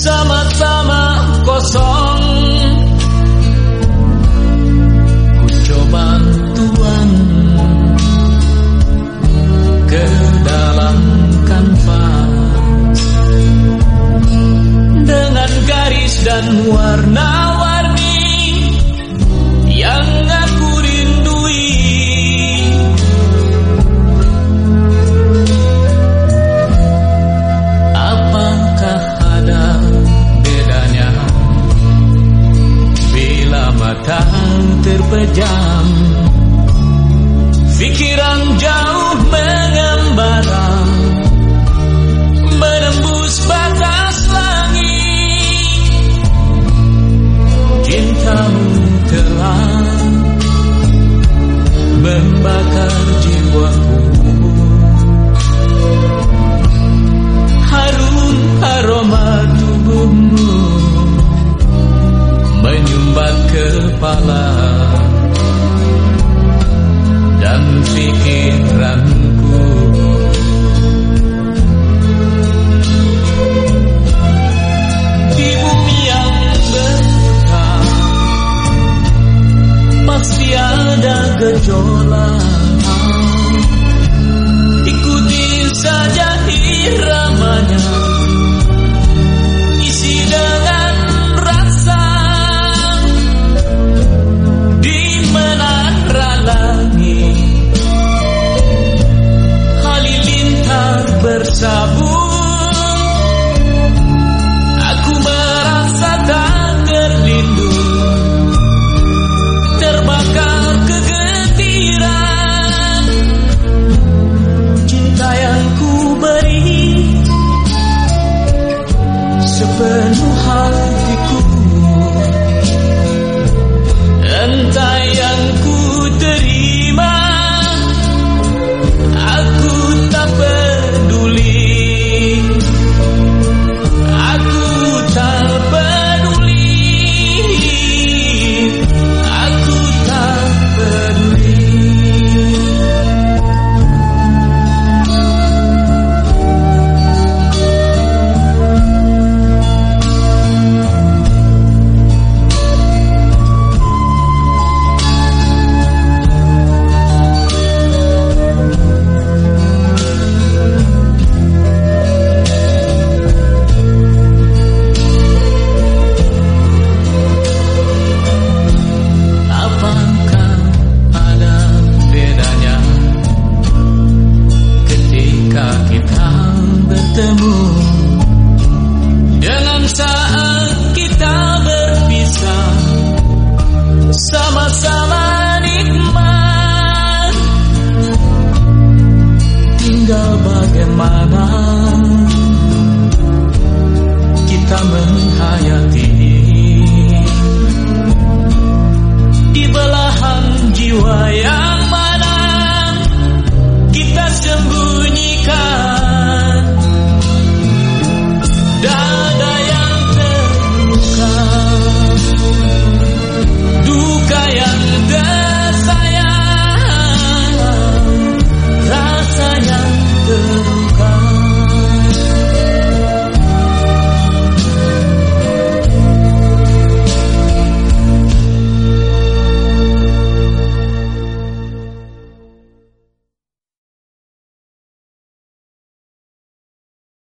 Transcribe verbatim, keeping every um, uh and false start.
sama-sama kosong. Ku coba tuang ke dalam kanvas dengan garis dan warna-warni yang aku rindui. Apakah ada bedanya bila mata terpejam, pikiran jauh mengembara, menembus batas langit. Cintamu telah membakar jiwaku, harum aroma tubuhmu menyumbat kepala dan pikiranku. Di bumi yang berduka pasti ada gejolak. Ikuti saja iramanya, isi dengan rasa. Di menara langit halilintar bersabung, aku merasa tak terlindung, terbakar kegetiran. Cinta yang ku beri sepenuh hatiku, entah yang ku terima, aku tak peduli. Aku tak peduli. Aku tak peduli. Apakah ada bedanya ketika kita bertemu dengan saat kita berpisah? Sama-sama nikmat, tinggal bagaimana kita menghayati di belahan jiwa yang mana kita sembunyikan